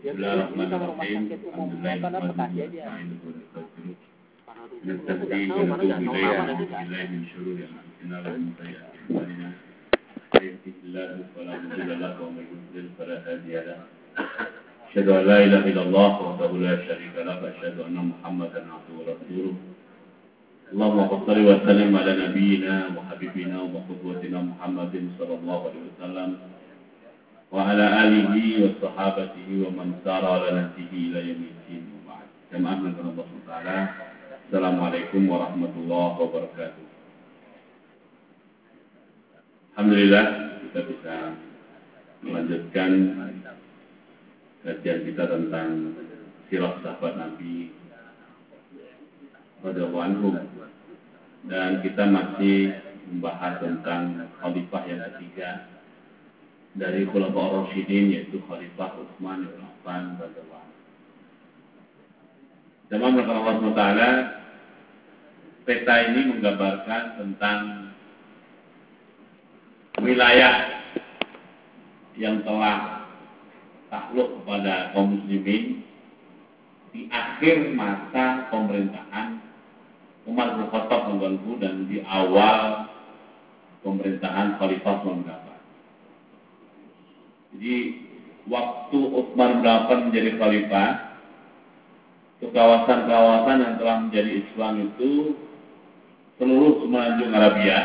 Bismillahirrahmanirrahim. Asyhadu an la ilaha illallah wahdahu la syarika lahu wa asyhadu anna Muhammadan abduhu wa rasuluh. Allahumma shalli wa sallim ala nabiyyina wa habibina wa qudwatina Muhammadin sallallahu alaihi wasallam wa ala alihi wa sahabatihi wa man sara ala nahjihi ila yaumil din. Jamaah Allah Taala. Assalamualaikum warahmatullahi wabarakatuh. Alhamdulillah kita bisa melanjutkan kajian kita tentang sirah sahabat Nabi radhiyallahu anhum, dan kita masih membahas tentang khalifah yang ketiga dari Khulafaur Rasyidin, yaitu Khalifah Utsman bin Affan radhiyallahu anhu. Jemaah melakukan Allah SWT, peta ini menggambarkan tentang wilayah yang telah takluk kepada kaum muslimin di akhir masa pemerintahan Umar bin Khattab radhiyallahu dan di awal pemerintahan Khalifah Utsman bin Affan. Jadi waktu Utsman bin Affan menjadi khalifah, itu kawasan-kawasan yang telah menjadi Islam itu seluruh semenanjung Arabia,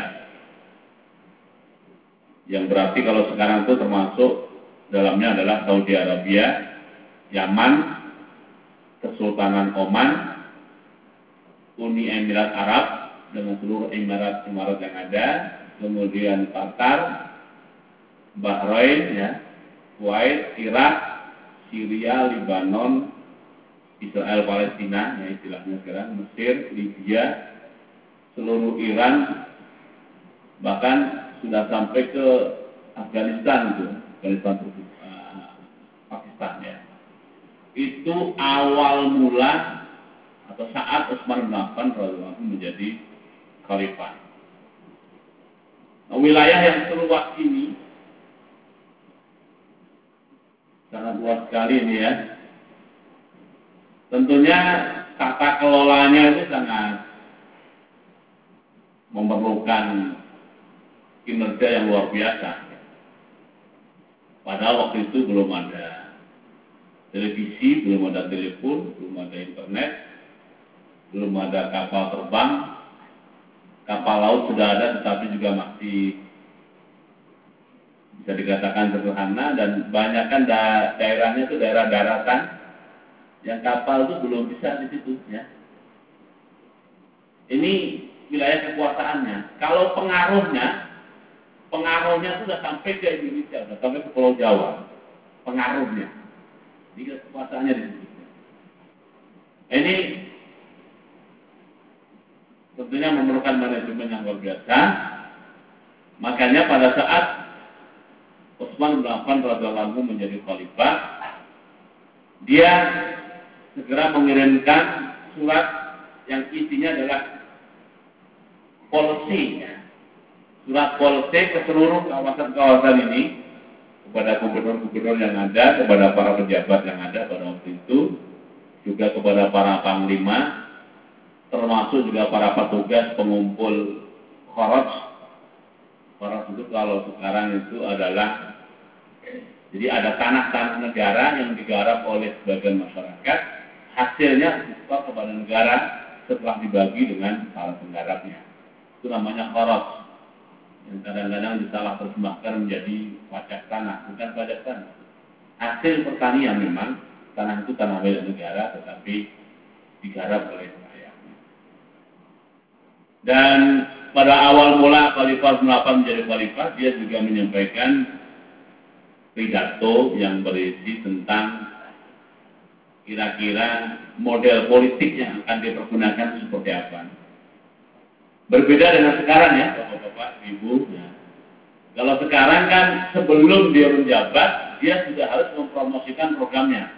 yang berarti kalau sekarang itu termasuk dalamnya adalah Saudi Arabia, Yaman, Kesultanan Oman, Uni Emirat Arab dengan seluruh emirat yang ada, kemudian Qatar, Bahrain, Kuwait, Irak, Syria, Lebanon, Israel, Palestina, yang istilahnya sekarang, Mesir, Libya, seluruh Iran, bahkan sudah sampai ke Afghanistan itu, Pakistan ya. Itu awal mula atau saat Utsman bin Affan radhiyallahu anhu menjadi khalifah. Nah, wilayah yang seluas ini sangat luas sekali ini ya. Tentunya tata kelolanya itu sangat memerlukan kinerja yang luar biasa. Padahal waktu itu belum ada televisi, belum ada telepon, belum ada internet, belum ada kapal terbang. Kapal laut sudah ada, tetapi juga masih bisa dikatakan sederhana, dan banyakkan daerahnya itu daerah daratan, yang kapal itu belum bisa di situ ya. Ini wilayah kekuasaannya. Kalau pengaruhnya sudah sampai ke Indonesia, sudah sampai ke Pulau Jawa. Pengaruhnya. Jadi kekuasaannya di situ. Ini tentunya memerlukan manajemen yang luar biasa. Makanya pada saat Utsman bin Affan radhiyallahu anhu menjadi khalifah, dia segera mengirimkan surat yang isinya adalah polisi, surat polisi ke seluruh kawasan-kawasan ini, kepada gubernur-gubernur yang ada, kepada para pejabat yang ada pada waktu itu, juga kepada para panglima, termasuk juga para petugas pengumpul kharaj. Kharaj itu kalau sekarang itu adalah, jadi ada tanah-tanah negara yang digarap oleh sebagian masyarakat, hasilnya disetor kepada negara setelah dibagi dengan para penggarapnya. Itu namanya kharaj, yang kadang-kadang disalah terjemahkan menjadi pajak tanah, bukan pajak tanah. Hasil pertanian memang, tanah itu tanah milik negara, tetapi digarap oleh rakyatnya. Dan pada awal mula Khalifah Utsman bin Affan menjadi khalifah, dia juga menyampaikan pidato yang berisi tentang kira-kira model politik yang akan dipergunakan seperti apa. Berbeda dengan sekarang ya, Bapak-bapak, Ibu. Kalau sekarang kan sebelum dia menjabat, dia sudah harus mempromosikan programnya.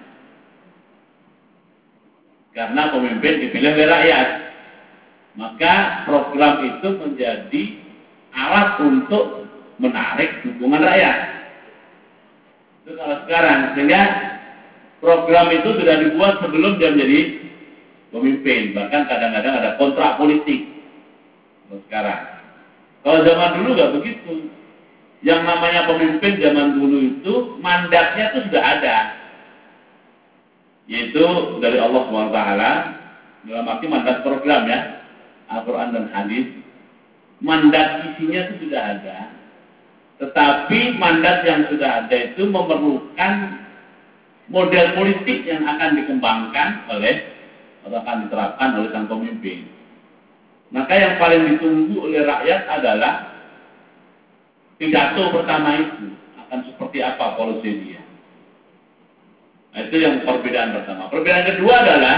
Karena pemimpin dipilih oleh rakyat. Maka program itu menjadi alat untuk menarik dukungan rakyat. Itu kalau sekarang, sehingga Program itu sudah dibuat sebelum dia menjadi pemimpin. Bahkan kadang-kadang ada kontrak politik. Sekarang. Kalau zaman dulu nggak begitu. Yang namanya pemimpin zaman dulu itu mandatnya itu sudah ada. Yaitu dari Allah SWT. Dalam arti mandat program ya. Al-Quran dan hadis. Mandat isinya itu sudah ada. Tetapi mandat yang sudah ada itu memerlukan model politik yang akan dikembangkan oleh atau akan diterapkan oleh sang pemimpin. Maka yang paling ditunggu oleh rakyat adalah pidato pertama itu akan seperti apa polisi dia. Nah, itu yang perbedaan pertama. Perbedaan kedua adalah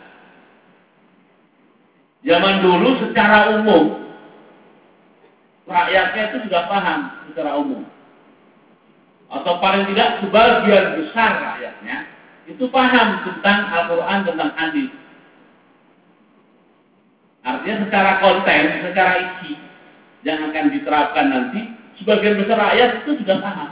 zaman dulu secara umum rakyatnya itu sudah paham secara umum. Atau paling tidak sebagian besar rakyatnya itu paham tentang Al-Quran, tentang hadis. Artinya secara konten, secara isi yang akan diterapkan nanti, sebagian besar rakyat itu sudah paham.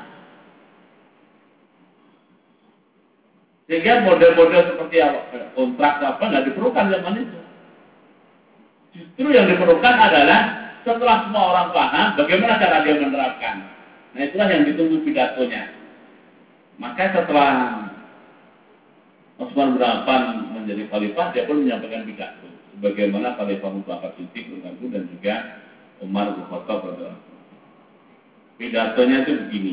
Sehingga model-model seperti kontrak apa nggak diperlukan zaman itu. Justru yang diperlukan adalah setelah semua orang paham, bagaimana cara dia menerapkan. Nah itulah yang ditunggu pidatonya. Maka setelah Utsman bin Affan menjadi khalifah, dia pun menyampaikan pidato. Sebagaimana Khalifah Abu Bakar Siddiq dan juga Umar bin Khattab radhiyallahu anhu. Pidatonya itu begini.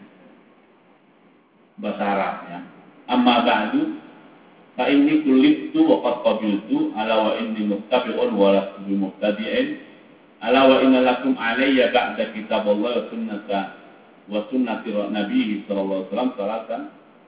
Bahasa Arabnya. Amma ba'du fa inni kullibtu wa qad qabiltu ala wa inni muttabi'un wa lastu bi mubtadi'in ala wa inna lakum alayya ba'da kitaballahi wa sunnati nabiyhi sallallahu alaihi wasallam salatan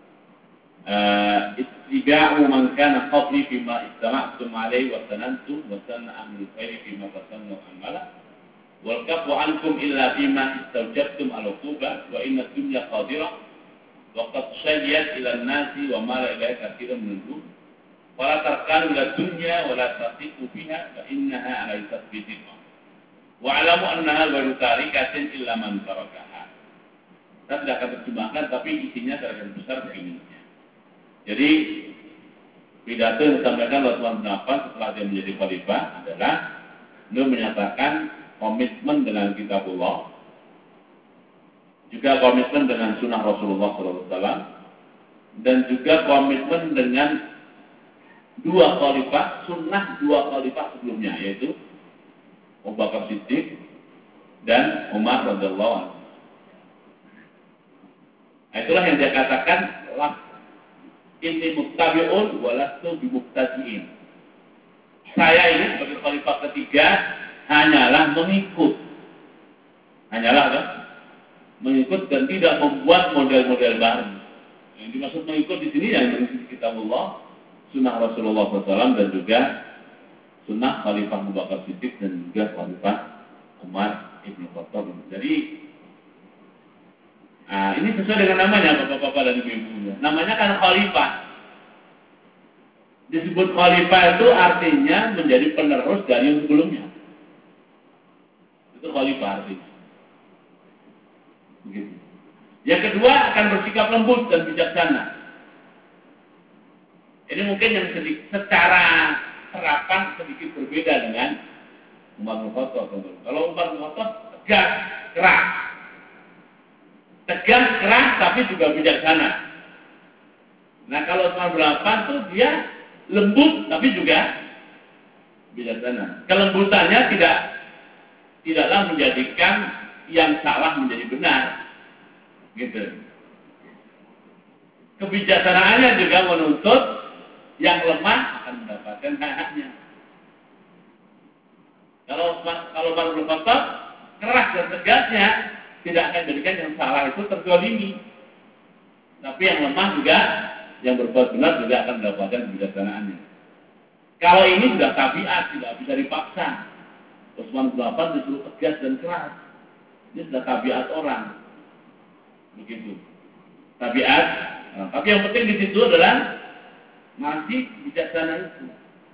ittiba'u man kana qabli bima istama'tum alaihi wa sanantum wa sanna ahli khairi bima tasannu amala wal kafu ankum illa bima istawjabtum al-uquba wa inna dunya qadirah wa qad shayyat ila an-nasi wa mala ilaiha katsiran min al-umur fala tarkanu ila dunya wa la tasiqu biha fa innaha alaysat bid'ah wa alamu annaha ghairu tarikatin illa man tarakaha. Saya tidak akan terjemahkan, tapi isinya secara besar begini. Jadi pidato yang disampaikan oleh Utsman bin Affan setelah dia menjadi khalifah adalah beliau menyatakan komitmen dengan kitabullah, juga komitmen dengan sunnah Rasulullah SAW, dan juga komitmen dengan dua khalifah, sunnah dua khalifah sebelumnya, yaitu Abu Bakar Siddiq dan Umar radhiyallahu anhu. Nah, itulah yang dia katakan inni muttabi'un wa lastu bimubtadi'in. Saya ini sebagai khalifah ketiga hanyalah mengikut. Hanyalah kan? Mengikut dan tidak membuat model-model baru. Yang dimaksud mengikut di sini yang mengikuti kitabullah, sunnah Rasulullah SAW dan juga sunnah Khalifah Abu Bakar Siddiq dan juga Khalifah Umar Ibn Khattab. Jadi ini sesuai dengan namanya bapak-bapak dan ibu-ibu. Namanya kan khalifah. Disebut khalifah itu artinya menjadi penerus dari yang sebelumnya. Itu khalifah artinya. Begitu. Yang kedua akan bersikap lembut dan bijaksana. Ini mungkin yang secara terapan sedikit berbeda dengan Umar bin Khattab. Kalau Umar bin Khattab tegas, keras. Tegas, keras, tapi juga bijaksana. Nah kalau Utsman bin Affan tuh dia lembut, tapi juga bijaksana. Kelembutannya tidaklah menjadikan yang salah menjadi benar, gitu. Kebijaksanaannya juga menuntut yang lemah akan mendapatkan hak-haknya. Kalau Umar bin Khattab keras dan tegasnya tidak akan menjadikan yang salah itu terzalimi. Tapi yang lemah juga, yang berbuat benar juga akan mendapatkan kebijaksanaannya. Kalau ini sudah tabiat, tidak bisa dipaksa. Utsman bin Affan disuruh tegas dan keras. Ini sudah tabiat orang. Begitu. Tabiat. Nah, tapi yang penting di situ adalah masih bijaksana itu.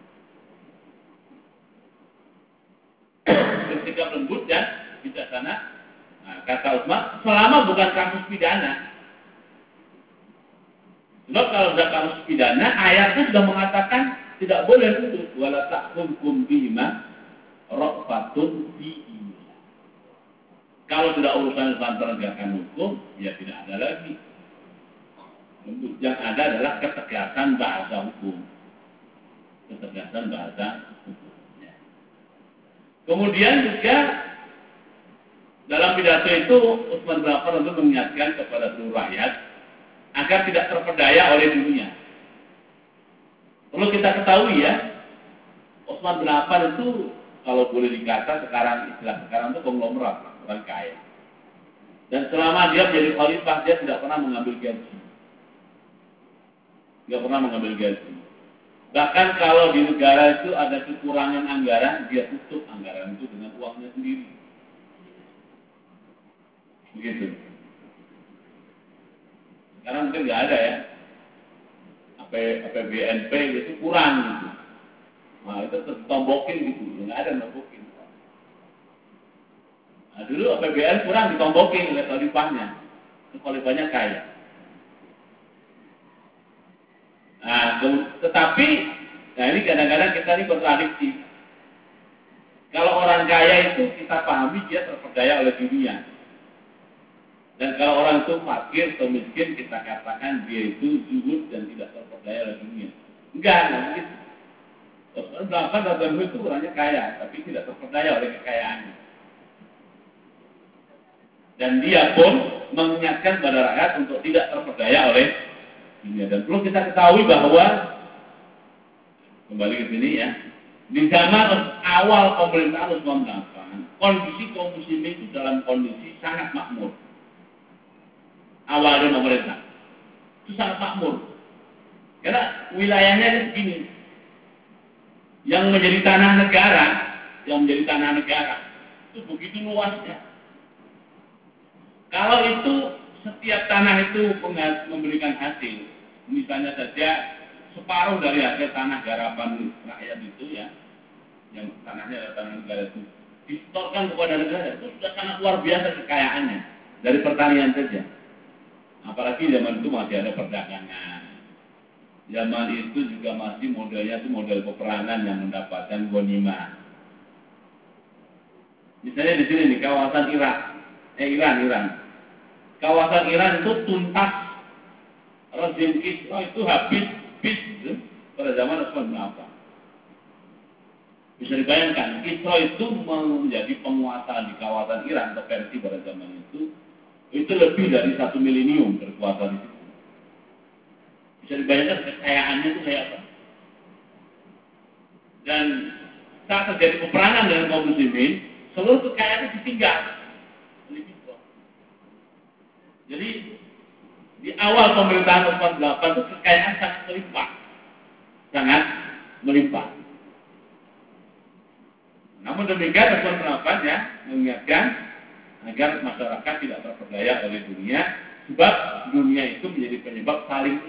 Bersikap lembut dan bijaksana. Nah, kata Utsman, selama bukan kasus pidana. Sebab kalau sudah kasus pidana, ayatnya sudah mengatakan tidak boleh putus. Wala ta'khudhukum bihima ra'fatun fi iman. Kalau sudah urusan penegakan hukum, ya tidak ada lagi. Yang ada adalah ketegasan bahasa hukum. Ketegasan bahasa hukum. Ya. Kemudian juga dalam pidato itu Utsman bin Affan untuk mengingatkan kepada seluruh rakyat agar tidak terpedaya oleh dunia. Perlu kita ketahui ya, Utsman bin Affan itu kalau boleh dikata sekarang istilah sekarang itu konglomerat, orang kaya. Dan selama dia menjadi khalifah dia tidak pernah mengambil gaji. Tidak pernah mengambil gaji. Bahkan kalau di negara itu ada kekurangan anggaran, dia tutup anggaran itu dengan uangnya sendiri. Begitu. Sekarang mungkin nggak ada ya. APBNP itu kurang gitu. Nah itu ditombokin gitu, nggak ada nombokin. Nah dulu APBN kurang ditombokin oleh khalifahnya. Khalifahnya kaya. Nah, tetapi, nah ini kadang-kadang kita ini kontradiksi. Kalau orang kaya itu kita pahami dia terperdaya oleh dunia. Dan kalau orang itu fakir atau miskin kita katakan dia itu zuhud dan tidak terperdaya oleh dunia. Enggak begitu. Bahkan dalam itu orangnya kaya, tapi tidak terperdaya oleh kekayaannya. Dan dia pun mengingatkan pada rakyat untuk tidak terperdaya oleh dunia. Dan perlu kita ketahui bahwa kembali ke sini ya, di zaman awal pemerintahan Utsman bin Affan, kondisi kaum muslimin itu dalam kondisi sangat makmur. Awalnya pemerintah itu sangat makmur, karena wilayahnya itu begini, yang menjadi tanah negara, itu begitu luasnya. Kalau itu setiap tanah itu memberikan hasil, misalnya saja separuh dari hasil tanah garapan rakyat itu ya, yang tanahnya adalah tanah negara itu disetorkan kepada negara, itu sudah sangat luar biasa kekayaannya dari pertanian saja. Apalagi zaman itu masih ada perdagangan. Zaman itu juga masih modelnya itu model peperangan yang mendapatkan ghanimah. Misalnya di sini nih kawasan Iran. Kawasan Iran itu tuntas rezim Kisra itu habis pada zaman Utsman bin Affan. Bisa dibayangkan, Kisra itu menjadi penguasa di kawasan Iran atau Persia pada zaman itu lebih dari 1 milenium berkuasa di situ. Bisa dibayangkan kekayaannya itu kayak apa. Dan saat terjadi peperangan dengan kaum muslimin, seluruh kekayaan itu ditinggal. Jadi di awal pemerintahan Utsman bin Affan itu kekayaan sangat melimpah. Namun demikian Utsman bin Affan ya mengingatkan agar masyarakat tidak terperdaya oleh dunia, sebab dunia itu menjadi penyebab saling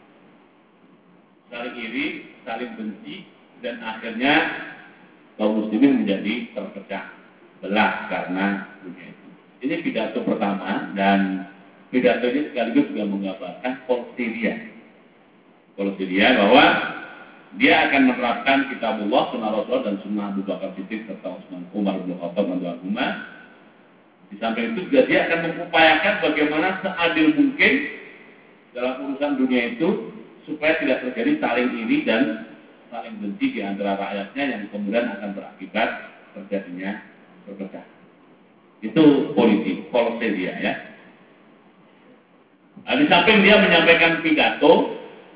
iri, saling benci, dan akhirnya kaum muslimin menjadi terpecah belah karena dunia itu. Ini pidato pertama, dan pidato ini sekaligus juga menggambarkan polisi dia bahwa dia akan menerapkan kitabullah, sunnah Rasul dan sunnah Abu Bakar Siddiq serta Umar bin Khattab radhiyallahu. Di samping itu juga dia akan mengupayakan bagaimana seadil mungkin dalam urusan dunia itu supaya tidak terjadi saling iri dan saling benci di antara rakyatnya yang kemudian akan berakibat terjadinya perpecahan. Itu polisi dia ya. Nah, di samping dia menyampaikan pidato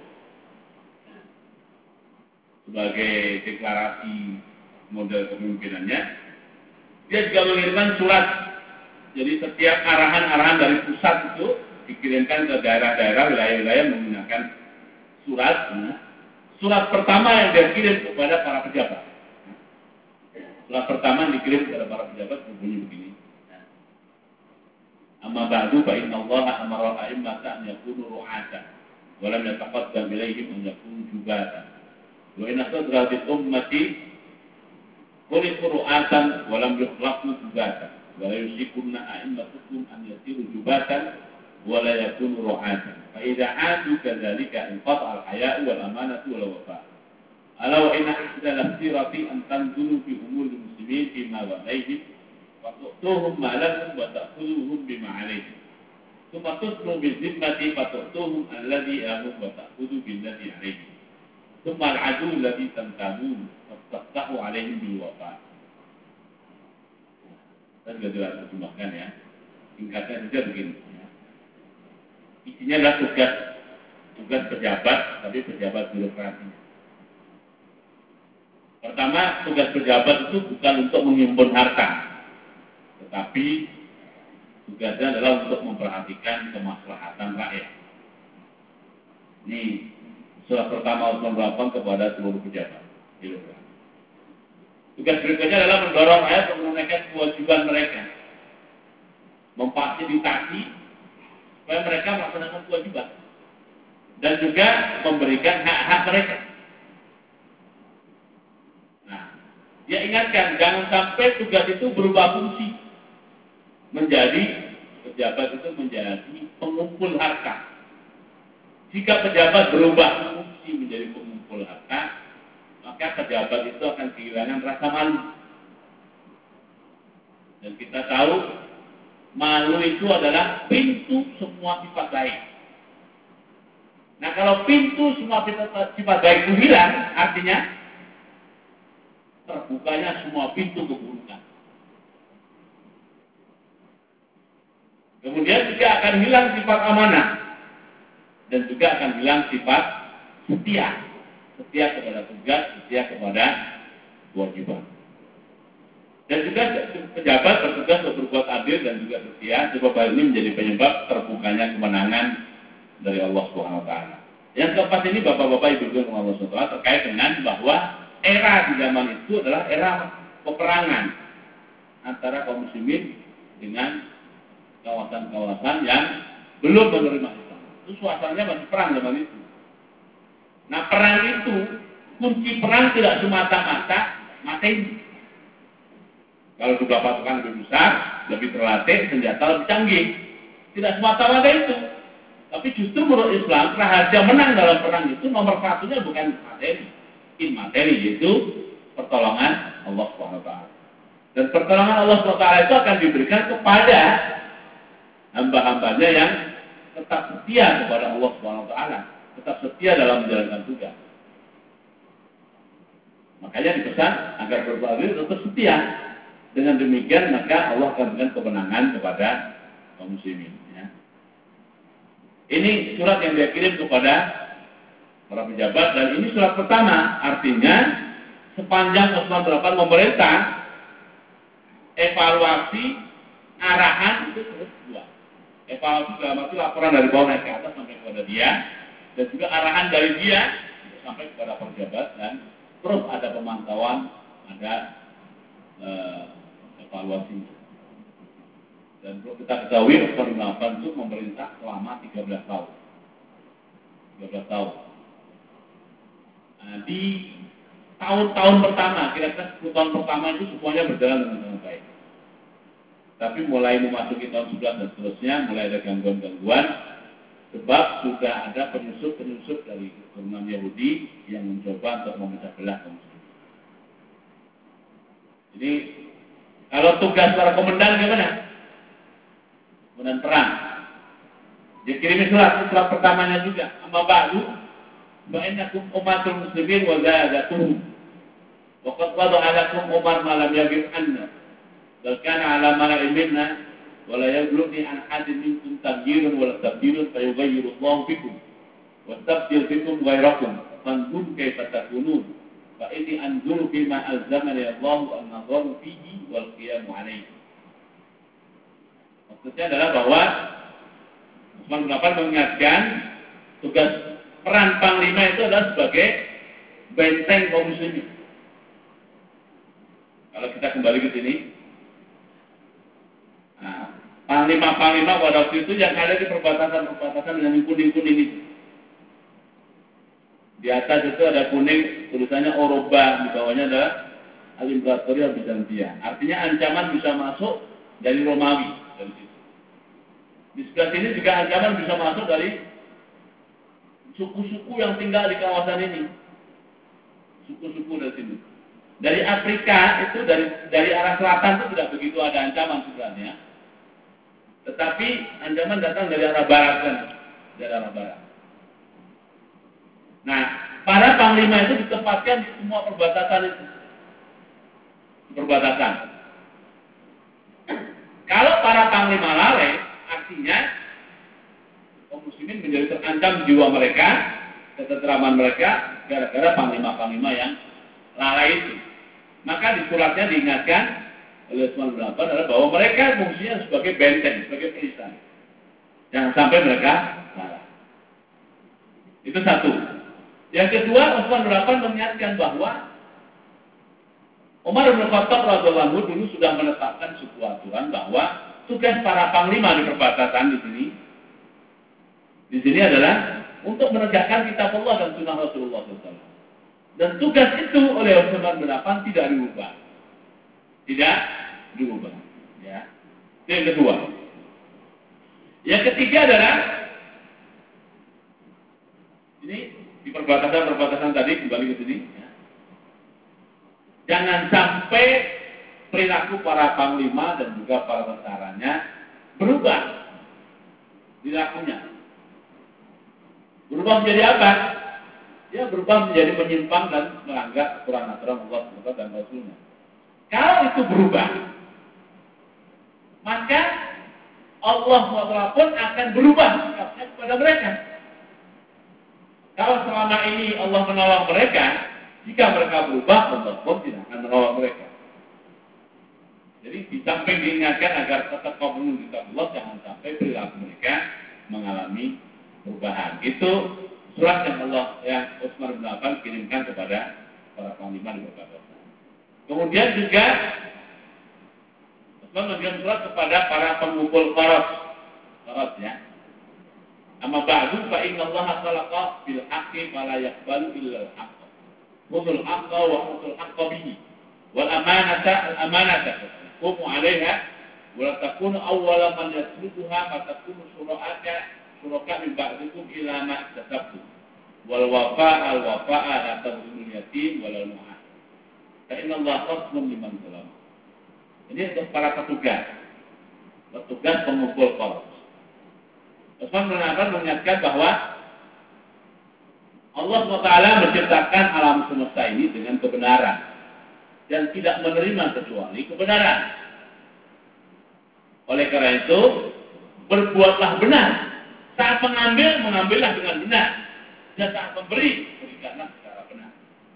sebagai deklarasi model kepemimpinannya, dia juga mengirimkan surat. Jadi setiap arahan-arahan dari pusat itu dikirimkan ke daerah-daerah, wilayah-wilayah menggunakan surat. Surat pertama yang dia kirim kepada para pejabat. Surat pertama yang dikirim kepada para pejabat berbunyi begini. Amma ba'du fa inna Allah amara al-a'immata an yakunu ru'atan wa lam yataqaddam ilaihim an yakunu jubatan. Wa inna sadratil ummati khuliqu ru'atan wa lam yukhlaqu jubatan. Wa la yusikunna a'immatukum an yasiru jubatan wa la yakunu ru'atan. Fa idza 'adu kadzalika inqata al-haya'u wal amanatu wal wafa'. Ala wa inna ihdaal sirati an tanzuru fi umuri muslimin fima wa alaihim wa tu'tuhum ma lakum wa ta'khudhuhum bima alaihim. Thumma tusnu bi zimmati fa tu'tuhum alladhi lahum wa ta'khudhu billadhi alaihim. Thumma al-'adu alladhi tantamun wa taftahu alaihim bil wafa'. Saya juga jelas terjemahkan ya. Singkatnya saja begini. Ya. Isinya adalah tugas pejabat, tapi pejabat birokrasi. Pertama, tugas pejabat itu bukan untuk menghimpun harta, tetapi tugasnya adalah untuk memperhatikan kemaslahatan rakyat. Ini surat pertama Utsman bin kepada seluruh pejabat birokrasi. Tugas berikutnya adalah mendorong rakyat untuk menunaikan kewajiban mereka, memfasilitasi supaya mereka melaksanakan kewajiban, dan juga memberikan hak-hak mereka. Nah, dia ingatkan jangan sampai tugas itu berubah fungsi menjadi pejabat itu menjadi pengumpul harta. Jika pejabat berubah fungsi menjadi pengumpul harta, maka pejabat itu akan kehilangan rasa malu. Dan kita tahu malu itu adalah pintu semua sifat baik. Nah, kalau pintu semua sifat baik itu hilang, artinya terbukanya semua pintu keburukan. Kemudian juga akan hilang sifat amanah dan juga akan hilang sifat setia kepada tugas, setia kepada kewajiban. Dan juga pejabat bertugas untuk berbuat adil dan juga setia, sebab hal ini menjadi penyebab terbukanya kemenangan dari Allah Subhanahu wa taala. Yang keempat ini Bapak-bapak Ibu-ibu Allah Subhanahu wa taala terkait dengan bahwa era di zaman itu adalah era peperangan antara kaum muslimin dengan kawasan-kawasan yang belum menerima Islam. Itu suasananya masih perang zaman itu. Nah, perang itu, kunci perang tidak semata-mata materi. Kalau juga pasukan lebih besar, lebih terlatih, senjata lebih canggih. Tidak semata-mata itu. Tapi justru menurut Islam, rahasia menang dalam perang itu nomor satunya bukan materi. Materi, yaitu pertolongan Allah SWT. Dan pertolongan Allah SWT itu akan diberikan kepada hamba-hambanya yang tetap setia kepada Allah SWT. Tetap setia dalam menjalankan tugas. Makanya dipesan agar berbuat tetap setia. Dengan demikian maka Allah akan memberikan kemenangan kepada kaum muslimin. Ya. Ini surat yang dia kirim kepada para pejabat dan ini surat pertama. Artinya sepanjang Utsman bin memerintah, evaluasi arahan itu terus buat. Evaluasi dalam arti laporan dari bawah naik ke atas sampai kepada dia. Dan juga arahan dari dia sampai kepada pejabat dan terus ada pemantauan, ada evaluasi. Dan perlu kita ketahui Utsman bin Affan itu memerintah selama 13 tahun. 13 tahun. Nah, di tahun-tahun pertama, kira-kira 10 tahun pertama itu semuanya berjalan dengan baik. Tapi mulai memasuki tahun 11 dan seterusnya, mulai ada gangguan-gangguan. Sebab sudah ada penyusup-penyusup dari keturunan Yahudi yang mencoba untuk memecah belah kaum muslimin. Jadi kalau tugas para komandan gimana? Komandan perang. Dia kirim surat pertamanya juga. Amma ba'du wa innakum ummatul muslimin wa zadatuhum. Wa qad wada'a lakum Umar ma lam yagib anna. Bal kana ala mala'in minna wala yablugni an hadin minkum taghyirun wala tabdilun fayughayyiru Allah bikum wa tabdil bikum ghairakum fanzur kaifa takunun fa inni anzuru bima alzamani Allah an nadharu fihi wal qiyam alayhi. Maksudnya adalah bahwa Utsman bin Affan mengingatkan tugas peran panglima itu adalah sebagai benteng kaum muslimin. Kalau kita kembali ke sini, nah, panglima-panglima pada waktu itu yang ada di perbatasan dengan kuning-kuning itu. Di atas itu ada kuning, tulisannya Oroba, di bawahnya ada Al-Imperatoria Bizantia. Artinya ancaman bisa masuk dari Romawi dari situ. Di sebelah sini juga ancaman bisa masuk dari suku-suku yang tinggal di kawasan ini. Suku-suku dari sini. Dari Afrika itu dari arah selatan itu tidak begitu ada ancaman sebenarnya. Tetapi ancaman datang dari arah barat kan, dari arah barat. Nah, para panglima itu ditempatkan di semua perbatasan itu. Perbatasan. Kalau para panglima lalai, artinya kaum muslimin menjadi terancam jiwa mereka, ketentraman mereka, gara-gara panglima-panglima yang lalai itu. Maka di suratnya diingatkan oleh Utsman bin Affan adalah bahwa mereka fungsinya sebagai benteng, sebagai perisai. Jangan sampai mereka lalai. Itu satu. Yang kedua, Utsman bin Affan mengingatkan bahwa Umar bin Khattab radhiyallahu anhu dulu sudah menetapkan sebuah aturan bahwa tugas para panglima di perbatasan di sini adalah untuk menegakkan kitab Allah dan sunnah Rasulullah SAW. Dan tugas itu oleh Utsman bin Affan tidak diubah. Tidak diubah. Ya. Itu yang kedua. Yang ketiga adalah ini di perbatasan tadi kembali ke sini. Ya. Jangan sampai perilaku para panglima dan juga para tentaranya berubah perilakunya. Berubah menjadi apa? Ya berubah menjadi menyimpang dan melanggar aturan-aturan Allah SWT dan Rasulnya. Kalau itu berubah, maka Allah SWT pun akan berubah sikapnya kepada mereka. Kalau selama ini Allah menolong mereka, jika mereka berubah, Allah pun tidak akan menolong mereka. Jadi di samping diingatkan agar tetap komitmen kitab Allah, jangan sampai perilaku mereka mengalami perubahan. Itu surat yang Utsman bin Affan kirimkan kepada para panglima di perbatasan. Kemudian juga Utsman mengirim surat kepada para pengumpul qaras ya. Amma ba'du fa inna Allah khalaqa bil haqqi fala yaqbalu illa al haqq. Khudhul haqqa wa khudhul haqqa bihi. Wal amanata qumu 'alaiha wa la takunu awwala man yasluha fa takunu suraka min ba'dikum ila ma iktasabtu wal wafa'a la tadhlimul yatim wal mu'ah. Fa inna Allah khasmun liman zalam. Ini untuk para petugas pengumpul qaras. Utsman bin Affan mengingatkan bahwa Allah SWT menciptakan alam semesta ini dengan kebenaran dan tidak menerima kecuali kebenaran. Oleh karena itu, berbuatlah benar. Saat mengambillah dengan benar. Dan saat berikanlah secara benar.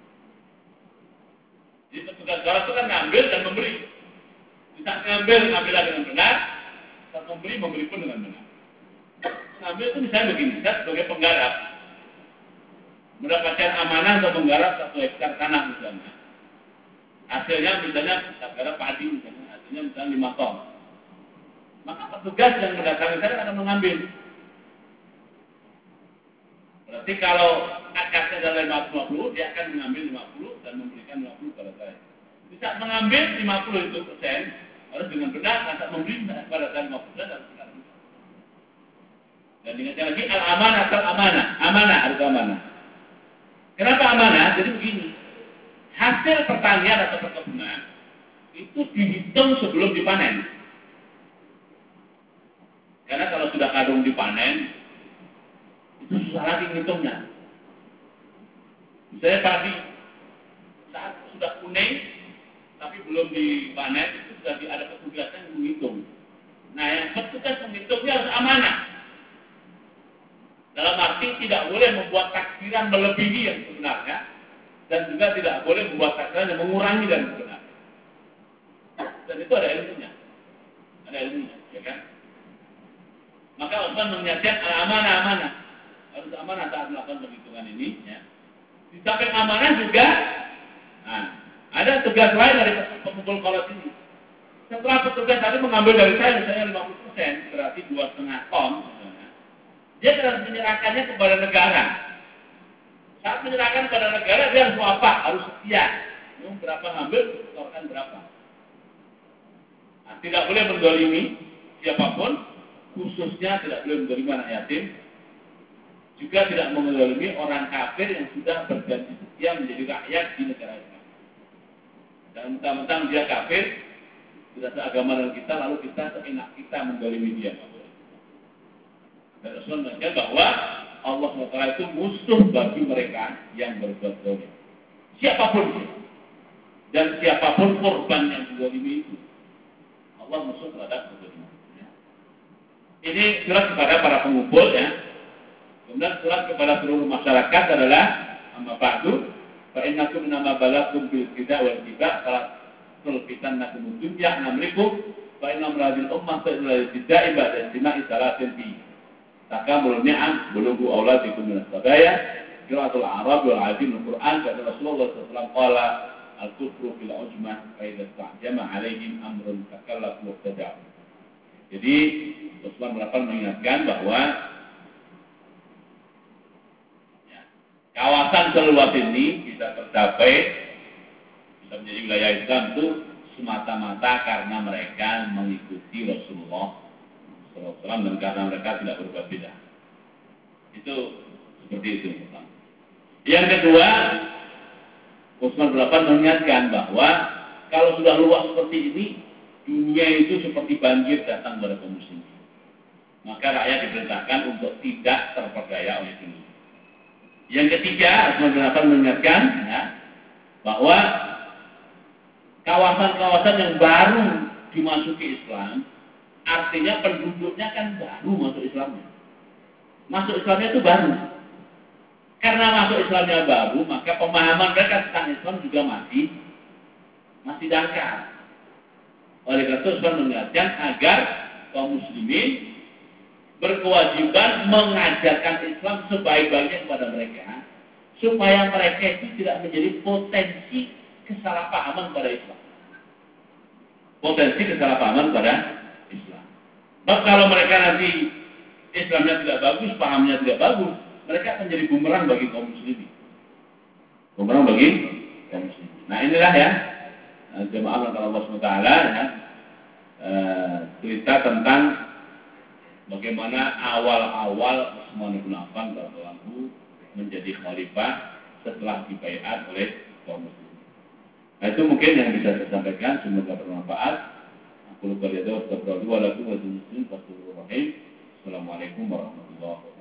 Jadi petugas qaras itu kan mengambil dan memberi. Saat mengambillah dengan benar. Saat memberi pun dengan benar. Mengambil itu misalnya begini, saya sebagai penggarap mendapatkan amanah untuk menggarap 1 hektar tanah misalnya. Hasilnya misalnya kita garap padi misalnya, hasilnya misalnya 5 ton. Maka petugas yang mendatangi saya akan mengambil. Berarti kalau akadnya adalah 50, dia akan mengambil 50 dan memberikan 50 kepada saya. Bisa mengambil 50 itu persen harus dengan benar, saat memberi kepada saya 50% harus benar. Dan ingatkan lagi amanah harus amanah. Kenapa amanah? Jadi begini, hasil pertanian atau perkebunan itu dihitung sebelum dipanen. Karena kalau sudah kadung dipanen, itu susah lagi ngitungnya. Misalnya padi saat sudah kuning, tapi belum dipanen, itu sudah ada petugas yang menghitung. Nah, yang petugas menghitungnya harus amanah. Dalam arti tidak boleh membuat takdiran melebihi yang sebenarnya, dan juga tidak boleh membuat takdiran yang mengurangi dari sebenarnya. Dan itu ada ilmunya. Ya kan? Maka Utsman mengingatkan amanah. Harus amanah saat melakukan penghitungan ini. Ya. Di samping amanah juga, ada tugas lain dari pengumpul qaras ini. Setelah petugas tadi mengambil dari saya misalnya 50%, berarti 2,5 ton. Dia harus menyerahkannya kepada negara. Saat menyerahkan kepada negara, dia harus wafat, harus setia. Berapa ngambil, setorkan berapa. Nah, tidak boleh mendolimi siapapun, khususnya tidak boleh menzalimi anak yatim, juga tidak menzalimi orang kafir yang sudah berjanji setia menjadi rakyat di negara Islam. Dan mentang-mentang dia kafir, tidak seagama dengan kita, lalu kita seenak kita menzalimi dia. Dan Rasul mengatakan bahwa Allah SWT itu musuh bagi mereka yang berbuat zalim. Siapapun dia. Dan siapapun korban yang dizalimi itu. Allah musuh terhadap kezaliman. Ini surat kepada para pengumpul ya. Kemudian surat kepada seluruh masyarakat adalah amma ba'du fa innakum nama balakum bil qida wal tiba salat sulfitan nakum dunya namrikum fa inna radil ummah ta'ala tidak ibadah istima'i salatin fi takamul ni'am bulugu auladikum min as-sabaya qira'atul arab wal azim al-Qur'an kata Rasulullah sallallahu alaihi wasallam qala al-kufru fil ujmah fa idza ta'jama alaihim amrun takallafu mubtada'. Jadi Rasulullah mengingatkan bahwa kawasan seluas ini bisa tercapai, bisa menjadi wilayah Islam itu semata-mata karena mereka mengikuti Rasulullah SAW dan karena mereka tidak berbuat beda. Itu seperti itu. Yang kedua, Utsman bin Affan mengingatkan bahwa kalau sudah luas seperti ini, dunia itu seperti banjir datang kepada kaum muslimin. Maka rakyat diperintahkan untuk tidak terperdaya oleh dunia. Yang ketiga, Utsman bin Affan mengingatkan ya, bahwa kawasan-kawasan yang baru dimasuki Islam, artinya penduduknya kan baru masuk Islamnya. Masuk Islamnya itu baru. Karena masuk Islamnya baru, maka pemahaman mereka tentang Islam juga masih dangkal. Oleh karena itu, Utsman mengingatkan agar kaum muslimin berkewajiban mengajarkan Islam sebaik-baiknya kepada mereka, supaya mereka itu tidak menjadi potensi kesalahpahaman pada Islam. Potensi kesalahpahaman pada Islam. Sebab kalau mereka nanti Islamnya tidak bagus, pahamnya tidak bagus, mereka akan jadi bumerang bagi kaum muslimin. Bumerang bagi kaum muslimin. Nah inilah ya jemaah Allah SWT ya, cerita tentang bagaimana awal-awal Utsman bin Affan radhiyallahu menjadi khalifah setelah dibaiat oleh kaum muslimin. Nah itu mungkin yang bisa saya sampaikan, semoga bermanfaat. Aku lupa lihat wa Assalamualaikum warahmatullahi wabarakatuh.